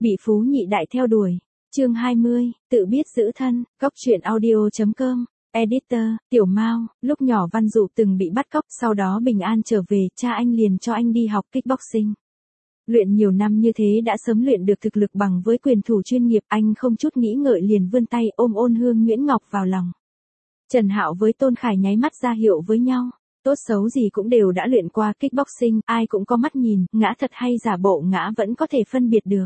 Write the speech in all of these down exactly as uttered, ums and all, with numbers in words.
Bị phú nhị đại theo đuổi. Chương hai mươi, tự biết giữ thân, Cóc truyện audio chấm com. Editor, Tiểu Mao, lúc nhỏ Văn Dụ từng bị bắt cóc, sau đó bình an trở về, cha anh liền cho anh đi học kickboxing. Luyện nhiều năm như thế đã sớm luyện được thực lực bằng với quyền thủ chuyên nghiệp, anh không chút nghĩ ngợi liền vươn tay ôm Ôn Hương Nguyễn Ngọc vào lòng. Trần Hạo với Tôn Khải nháy mắt ra hiệu với nhau, tốt xấu gì cũng đều đã luyện qua kickboxing, ai cũng có mắt nhìn, ngã thật hay giả bộ ngã vẫn có thể phân biệt được.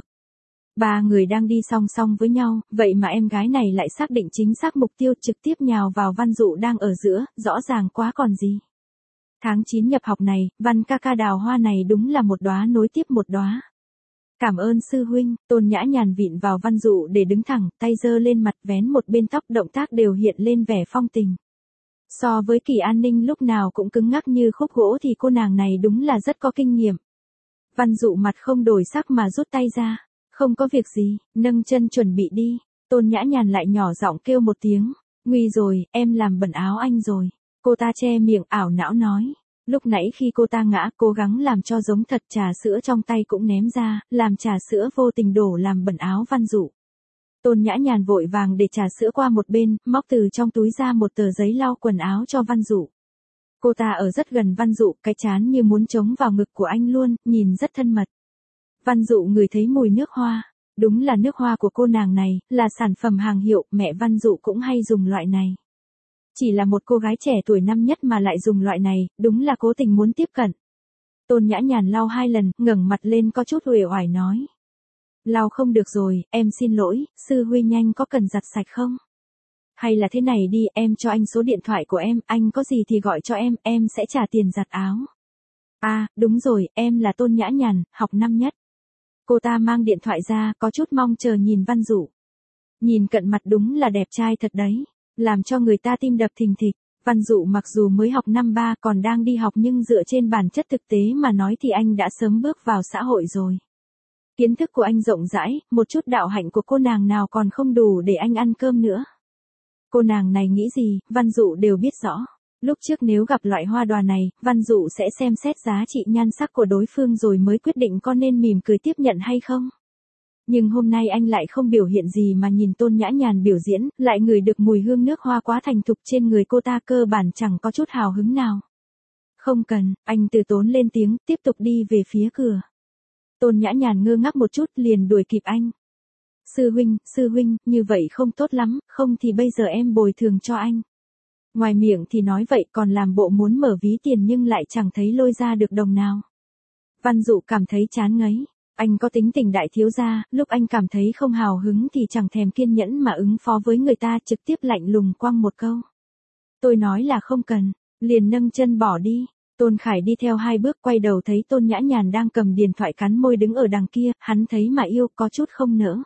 Ba người đang đi song song với nhau, vậy mà em gái này lại xác định chính xác mục tiêu, trực tiếp nhào vào Văn Dụ đang ở giữa, rõ ràng quá còn gì. Tháng chín nhập học này, Văn ca ca đào hoa này đúng là một đóa nối tiếp một đóa. Cảm ơn sư huynh. Tôn Nhã Nhàn vịn vào Văn Dụ để đứng thẳng, tay giơ lên mặt vén một bên tóc, động tác đều hiện lên vẻ phong tình. So với Kỳ An Ninh lúc nào cũng cứng ngắc như khúc gỗ thì cô nàng này đúng là rất có kinh nghiệm. Văn Dụ mặt không đổi sắc mà rút tay ra. Không có việc gì, nâng chân chuẩn bị đi. Tôn Nhã Nhàn lại nhỏ giọng kêu một tiếng. Nguy rồi, em làm bẩn áo anh rồi. Cô ta che miệng ảo não nói. Lúc nãy khi cô ta ngã, cố gắng làm cho giống thật, trà sữa trong tay cũng ném ra, làm trà sữa vô tình đổ làm bẩn áo Văn Dụ. Tôn Nhã Nhàn vội vàng để trà sữa qua một bên, móc từ trong túi ra một tờ giấy lau quần áo cho Văn Dụ. Cô ta ở rất gần Văn Dụ, cái trán như muốn chống vào ngực của anh luôn, nhìn rất thân mật. Văn Dụ ngửi thấy mùi nước hoa. Đúng là nước hoa của cô nàng này, là sản phẩm hàng hiệu, mẹ Văn Dụ cũng hay dùng loại này. Chỉ là một cô gái trẻ tuổi năm nhất mà lại dùng loại này, đúng là cố tình muốn tiếp cận. Tôn Nhã Nhàn lau hai lần, ngẩng mặt lên có chút uể oải nói. Lau không được rồi, em xin lỗi, sư huynh nhanh có cần giặt sạch không? Hay là thế này đi, em cho anh số điện thoại của em, anh có gì thì gọi cho em, em sẽ trả tiền giặt áo. À, đúng rồi, em là Tôn Nhã Nhàn, học năm nhất. Cô ta mang điện thoại ra, có chút mong chờ nhìn Văn Dụ. Nhìn cận mặt đúng là đẹp trai thật đấy, làm cho người ta tim đập thình thịch. Văn Dụ mặc dù mới học năm ba còn đang đi học nhưng dựa trên bản chất thực tế mà nói thì anh đã sớm bước vào xã hội rồi. Kiến thức của anh rộng rãi, một chút đạo hạnh của cô nàng nào còn không đủ để anh ăn cơm nữa. Cô nàng này nghĩ gì, Văn Dụ đều biết rõ. Lúc trước nếu gặp loại hoa đòa này, Văn Dụ sẽ xem xét giá trị nhan sắc của đối phương rồi mới quyết định có nên mỉm cười tiếp nhận hay không. Nhưng hôm nay anh lại không biểu hiện gì mà nhìn Tôn Nhã Nhàn biểu diễn, lại ngửi được mùi hương nước hoa quá thành thục trên người cô ta, cơ bản chẳng có chút hào hứng nào. Không cần, anh từ tốn lên tiếng, tiếp tục đi về phía cửa. Tôn Nhã Nhàn ngơ ngác một chút liền đuổi kịp anh. Sư huynh, sư huynh, như vậy không tốt lắm, không thì bây giờ em bồi thường cho anh. Ngoài miệng thì nói vậy còn làm bộ muốn mở ví tiền nhưng lại chẳng thấy lôi ra được đồng nào. Văn Dụ cảm thấy chán ngấy. Anh có tính tình đại thiếu gia, lúc anh cảm thấy không hào hứng thì chẳng thèm kiên nhẫn mà ứng phó với người ta, trực tiếp lạnh lùng quăng một câu. Tôi nói là không cần, liền nâng chân bỏ đi. Tôn Khải đi theo hai bước quay đầu thấy Tôn Nhã Nhàn đang cầm điện thoại cắn môi đứng ở đằng kia, hắn thấy mà yêu có chút không nỡ.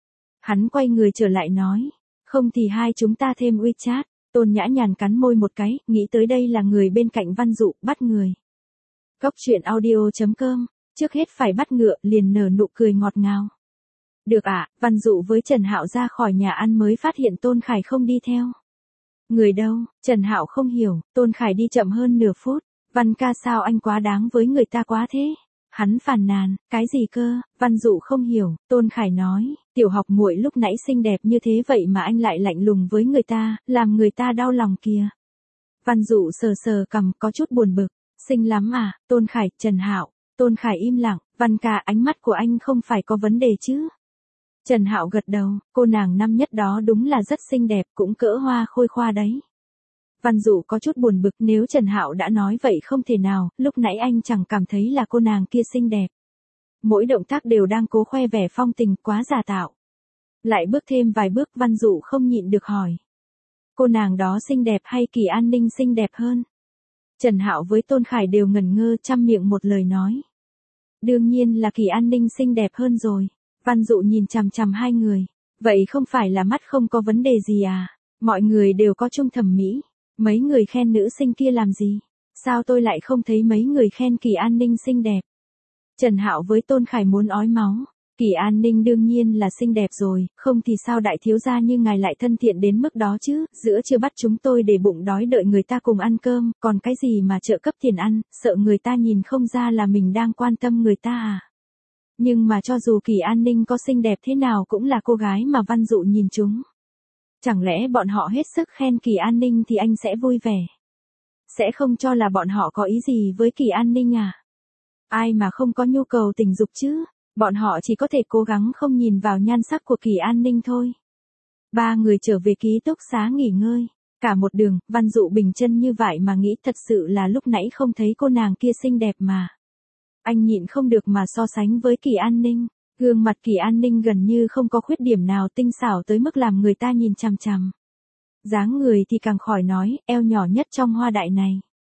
Hắn quay người trở lại nói, không thì hai chúng ta thêm WeChat. Tôn Nhã Nhàn cắn môi một cái, nghĩ tới đây là người bên cạnh Văn Dụ, bắt người. Cóc truyện audio chấm com, trước hết phải bắt ngựa, liền nở nụ cười ngọt ngào. Được ạ, à, Văn Dụ với Trần Hạo ra khỏi nhà ăn mới phát hiện Tôn Khải không đi theo. Người đâu? Trần Hạo không hiểu, Tôn Khải đi chậm hơn nửa phút. Văn ca sao anh quá đáng với người ta quá thế? Hắn phàn nàn, cái gì cơ? Văn Dụ không hiểu, Tôn Khải nói, tiểu học muội lúc nãy xinh đẹp như thế vậy mà anh lại lạnh lùng với người ta, làm người ta đau lòng kìa. Văn Dụ sờ sờ cằm có chút buồn bực, xinh lắm à? Tôn Khải, Trần Hạo. Tôn Khải im lặng, Văn ca ánh mắt của anh không phải có vấn đề chứ? Trần Hạo gật đầu, cô nàng năm nhất đó đúng là rất xinh đẹp, cũng cỡ hoa khôi khoa đấy. Văn Dụ có chút buồn bực, nếu Trần Hạo đã nói vậy không thể nào, lúc nãy anh chẳng cảm thấy là cô nàng kia xinh đẹp. Mỗi động tác đều đang cố khoe vẻ phong tình, quá giả tạo. Lại bước thêm vài bước, Văn Dụ không nhịn được hỏi. Cô nàng đó xinh đẹp hay Kỳ An Ninh xinh đẹp hơn? Trần Hạo với Tôn Khải đều ngẩn ngơ, trăm miệng một lời nói. Đương nhiên là Kỳ An Ninh xinh đẹp hơn rồi. Văn Dụ nhìn chằm chằm hai người. Vậy không phải là mắt không có vấn đề gì à? Mọi người đều có chung thẩm mỹ. Mấy người khen nữ sinh kia làm gì? Sao tôi lại không thấy mấy người khen Kỳ An Ninh xinh đẹp? Trần Hạo với Tôn Khải muốn ói máu. Kỳ An Ninh đương nhiên là xinh đẹp rồi, không thì sao đại thiếu gia như ngài lại thân thiện đến mức đó chứ, giữa chưa bắt chúng tôi để bụng đói đợi người ta cùng ăn cơm, còn cái gì mà trợ cấp tiền ăn, sợ người ta nhìn không ra là mình đang quan tâm người ta à. Nhưng mà cho dù Kỳ An Ninh có xinh đẹp thế nào cũng là cô gái mà Văn Dụ nhìn chúng. Chẳng lẽ bọn họ hết sức khen Kỳ An Ninh thì anh sẽ vui vẻ? Sẽ không cho là bọn họ có ý gì với Kỳ An Ninh à? Ai mà không có nhu cầu tình dục chứ? Bọn họ chỉ có thể cố gắng không nhìn vào nhan sắc của Kỳ An Ninh thôi. Ba người trở về ký túc xá nghỉ ngơi. Cả một đường, Văn Dụ bình chân như vậy mà nghĩ thật sự là lúc nãy không thấy cô nàng kia xinh đẹp mà. Anh nhịn không được mà so sánh với Kỳ An Ninh. Gương mặt Kỳ An Ninh gần như không có khuyết điểm nào tinh xảo tới mức làm người ta nhìn chằm chằm. Dáng người thì càng khỏi nói, eo nhỏ nhất trong hoa đại này.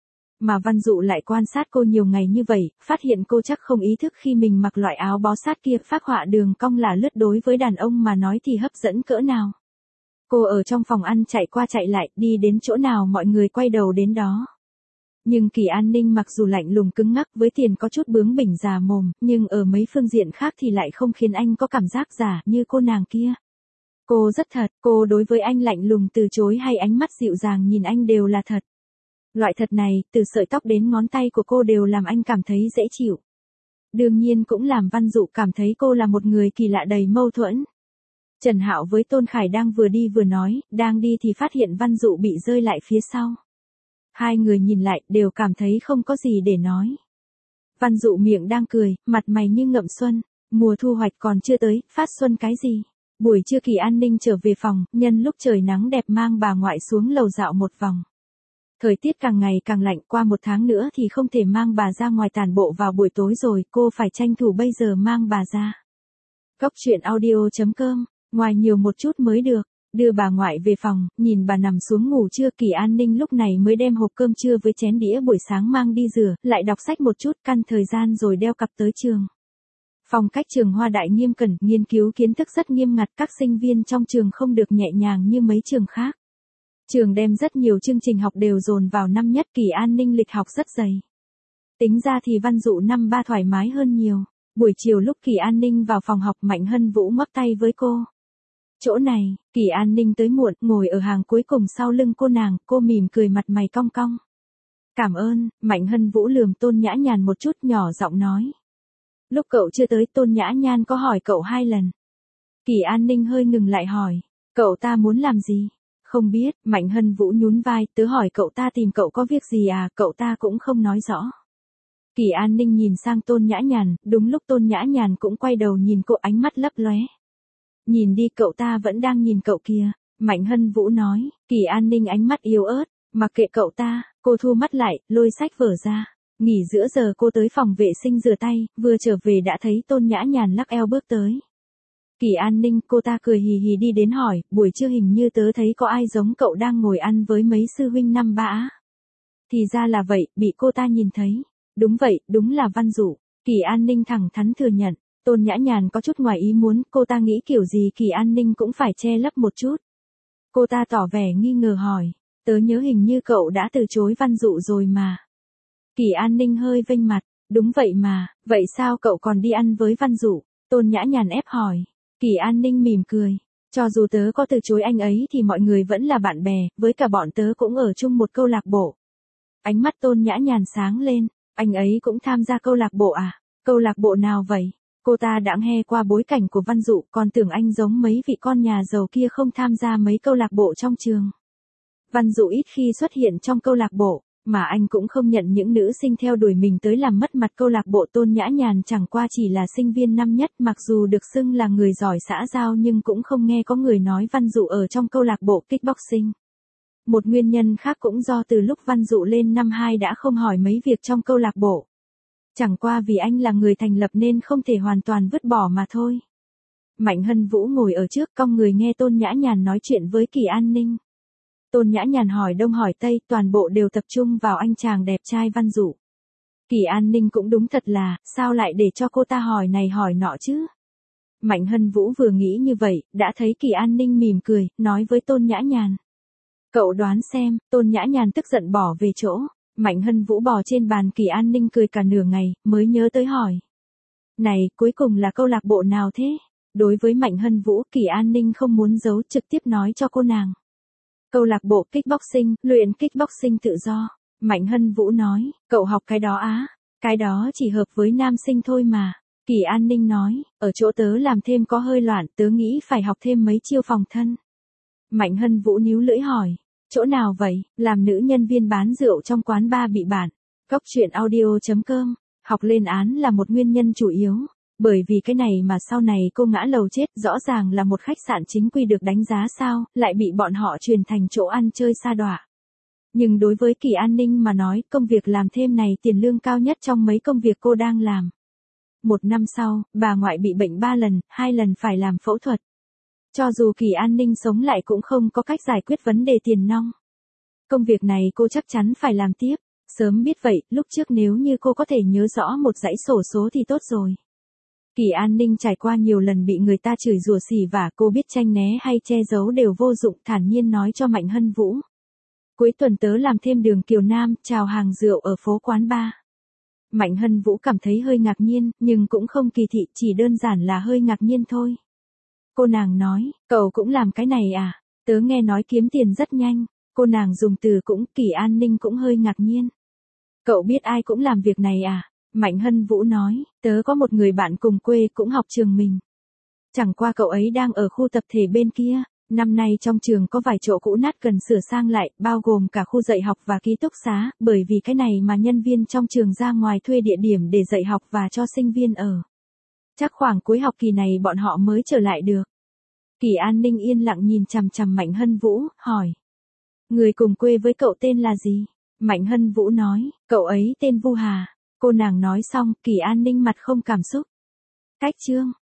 Mà Văn Dụ lại quan sát cô nhiều ngày như vậy, phát hiện cô chắc không ý thức khi mình mặc loại áo bó sát kia phác họa đường cong là lướt đối với đàn ông mà nói thì hấp dẫn cỡ nào. Cô ở trong phòng ăn chạy qua chạy lại, đi đến chỗ nào mọi người quay đầu đến đó. Nhưng Kỳ An Ninh mặc dù lạnh lùng cứng ngắc với tiền có chút bướng bỉnh già mồm, nhưng ở mấy phương diện khác thì lại không khiến anh có cảm giác giả như cô nàng kia. Cô rất thật, cô đối với anh lạnh lùng từ chối hay ánh mắt dịu dàng nhìn anh đều là thật. Loại thật này, từ sợi tóc đến ngón tay của cô đều làm anh cảm thấy dễ chịu. Đương nhiên cũng làm Văn Dụ cảm thấy cô là một người kỳ lạ đầy mâu thuẫn. Trần Hạo với Tôn Khải đang vừa đi vừa nói, đang đi thì phát hiện Văn Dụ bị rơi lại phía sau. Hai người nhìn lại đều cảm thấy không có gì để nói. Văn Dụ miệng đang cười, mặt mày như ngậm xuân, mùa thu hoạch còn chưa tới, phát xuân cái gì. Buổi trưa Kỳ An Ninh trở về phòng, nhân lúc trời nắng đẹp mang bà ngoại xuống lầu dạo một vòng. Thời tiết càng ngày càng lạnh, qua một tháng nữa thì không thể mang bà ra ngoài tản bộ vào buổi tối rồi, cô phải tranh thủ bây giờ mang bà ra. Góc truyện audio chấm com, ngoài nhiều một chút mới được. Đưa bà ngoại về phòng, nhìn bà nằm xuống ngủ trưa, Kỳ An Ninh lúc này mới đem hộp cơm trưa với chén đĩa buổi sáng mang đi rửa, lại đọc sách một chút, căn thời gian rồi đeo cặp tới trường. Phong cách trường Hoa Đại nghiêm cẩn, nghiên cứu kiến thức rất nghiêm ngặt, các sinh viên trong trường không được nhẹ nhàng như mấy trường khác. Trường đem rất nhiều chương trình học đều dồn vào năm nhất, Kỳ An Ninh lịch học rất dày. Tính ra thì Văn Dụ năm ba thoải mái hơn nhiều. Buổi chiều lúc Kỳ An Ninh vào phòng học, Mạnh Hân Vũ ngoắc tay với cô. Chỗ này, Kỳ An Ninh tới muộn, ngồi ở hàng cuối cùng sau lưng cô nàng, cô mỉm cười mặt mày cong cong. Cảm ơn, Mạnh Hân Vũ lườm Tôn Nhã Nhàn một chút, nhỏ giọng nói. Lúc cậu chưa tới, Tôn Nhã Nhan có hỏi cậu hai lần. Kỳ An Ninh hơi ngừng lại hỏi, cậu ta muốn làm gì? Không biết, Mạnh Hân Vũ nhún vai, tớ hỏi cậu ta tìm cậu có việc gì à, cậu ta cũng không nói rõ. Kỳ An Ninh nhìn sang Tôn Nhã Nhàn, đúng lúc Tôn Nhã Nhàn cũng quay đầu nhìn cô, ánh mắt lấp lóe. Nhìn đi, cậu ta vẫn đang nhìn cậu kìa, Mạnh Hân Vũ nói. Kỳ An Ninh ánh mắt yếu ớt, mặc kệ cậu ta, cô thu mắt lại, lôi sách vở ra. Nghỉ giữa giờ cô tới phòng vệ sinh rửa tay, vừa trở về đã thấy Tôn Nhã Nhàn lắc eo bước tới. Kỳ An Ninh, cô ta cười hì hì đi đến hỏi, buổi trưa hình như tớ thấy có ai giống cậu đang ngồi ăn với mấy sư huynh năm ba. Thì ra là vậy, bị cô ta nhìn thấy. Đúng vậy, đúng là Văn Dụ. Kỳ An Ninh thẳng thắn thừa nhận. Tôn Nhã Nhàn có chút ngoài ý muốn, cô ta nghĩ kiểu gì Kỳ An Ninh cũng phải che lấp một chút. Cô ta tỏ vẻ nghi ngờ hỏi, tớ nhớ hình như cậu đã từ chối Văn Dụ rồi mà. Kỳ An Ninh hơi vênh mặt, đúng vậy mà, vậy sao cậu còn đi ăn với Văn Dụ? Tôn Nhã Nhàn ép hỏi. Kỳ An Ninh mỉm cười, cho dù tớ có từ chối anh ấy thì mọi người vẫn là bạn bè, với cả bọn tớ cũng ở chung một câu lạc bộ. Ánh mắt Tôn Nhã Nhàn sáng lên, anh ấy cũng tham gia câu lạc bộ à? Câu lạc bộ nào vậy? Cô ta đã nghe qua bối cảnh của Văn Dụ, còn tưởng anh giống mấy vị con nhà giàu kia không tham gia mấy câu lạc bộ trong trường. Văn Dụ ít khi xuất hiện trong câu lạc bộ, mà anh cũng không nhận những nữ sinh theo đuổi mình tới làm mất mặt câu lạc bộ. Tôn Nhã Nhàn chẳng qua chỉ là sinh viên năm nhất, mặc dù được xưng là người giỏi xã giao nhưng cũng không nghe có người nói Văn Dụ ở trong câu lạc bộ kickboxing. Một nguyên nhân khác cũng do từ lúc Văn Dụ lên năm hai đã không hỏi mấy việc trong câu lạc bộ. Chẳng qua vì anh là người thành lập nên không thể hoàn toàn vứt bỏ mà thôi. Mạnh Hân Vũ ngồi ở trước cong người nghe Tôn Nhã Nhàn nói chuyện với Kỳ An Ninh. Tôn Nhã Nhàn hỏi đông hỏi tây, toàn bộ đều tập trung vào anh chàng đẹp trai Văn Dụ. Kỳ An Ninh cũng đúng thật là, sao lại để cho cô ta hỏi này hỏi nọ chứ? Mạnh Hân Vũ vừa nghĩ như vậy, đã thấy Kỳ An Ninh mỉm cười, nói với Tôn Nhã Nhàn. Cậu đoán xem, Tôn Nhã Nhàn tức giận bỏ về chỗ. Mạnh Hân Vũ bò trên bàn, Kỳ An Ninh cười cả nửa ngày, mới nhớ tới hỏi. Này, cuối cùng là câu lạc bộ nào thế? Đối với Mạnh Hân Vũ, Kỳ An Ninh không muốn giấu, trực tiếp nói cho cô nàng. Câu lạc bộ kickboxing, luyện kickboxing tự do. Mạnh Hân Vũ nói, cậu học cái đó á, cái đó chỉ hợp với nam sinh thôi mà. Kỳ An Ninh nói, ở chỗ tớ làm thêm có hơi loạn, tớ nghĩ phải học thêm mấy chiêu phòng thân. Mạnh Hân Vũ níu lưỡi hỏi, chỗ nào vậy, làm nữ nhân viên bán rượu trong quán bar bị bản. Góc truyện audio chấm com, học lên án là một nguyên nhân chủ yếu. Bởi vì cái này mà sau này cô ngã lầu chết, rõ ràng là một khách sạn chính quy được đánh giá sao, lại bị bọn họ truyền thành chỗ ăn chơi sa đọa. Nhưng đối với Kỳ An Ninh mà nói, công việc làm thêm này tiền lương cao nhất trong mấy công việc cô đang làm. Một năm sau, bà ngoại bị bệnh ba lần, hai lần phải làm phẫu thuật. Cho dù Kỳ An Ninh sống lại cũng không có cách giải quyết vấn đề tiền nong. Công việc này cô chắc chắn phải làm tiếp. Sớm biết vậy, lúc trước nếu như cô có thể nhớ rõ một dãy sổ số thì tốt rồi. Kỳ An Ninh trải qua nhiều lần bị người ta chửi rủa xỉ vả, cô biết tranh né hay che giấu đều vô dụng, thản nhiên nói cho Mạnh Hân Vũ. Cuối tuần tớ làm thêm đường Kiều Nam, chào hàng rượu ở phố quán bar. Mạnh Hân Vũ cảm thấy hơi ngạc nhiên, nhưng cũng không kỳ thị, chỉ đơn giản là hơi ngạc nhiên thôi. Cô nàng nói, cậu cũng làm cái này à? Tớ nghe nói kiếm tiền rất nhanh. Cô nàng dùng từ cũng, Kỳ An Ninh cũng hơi ngạc nhiên. Cậu biết ai cũng làm việc này à? Mạnh Hân Vũ nói, tớ có một người bạn cùng quê cũng học trường mình. Chẳng qua cậu ấy đang ở khu tập thể bên kia. Năm nay trong trường có vài chỗ cũ nát cần sửa sang lại, bao gồm cả khu dạy học và ký túc xá, bởi vì cái này mà nhân viên trong trường ra ngoài thuê địa điểm để dạy học và cho sinh viên ở. Chắc khoảng cuối học kỳ này bọn họ mới trở lại được. Kỳ An Ninh yên lặng nhìn chằm chằm Mạnh Hân Vũ, hỏi. Người cùng quê với cậu tên là gì? Mạnh Hân Vũ nói, cậu ấy tên Vu Hà. Cô nàng nói xong, Kỳ An Ninh mặt không cảm xúc. Cách chương.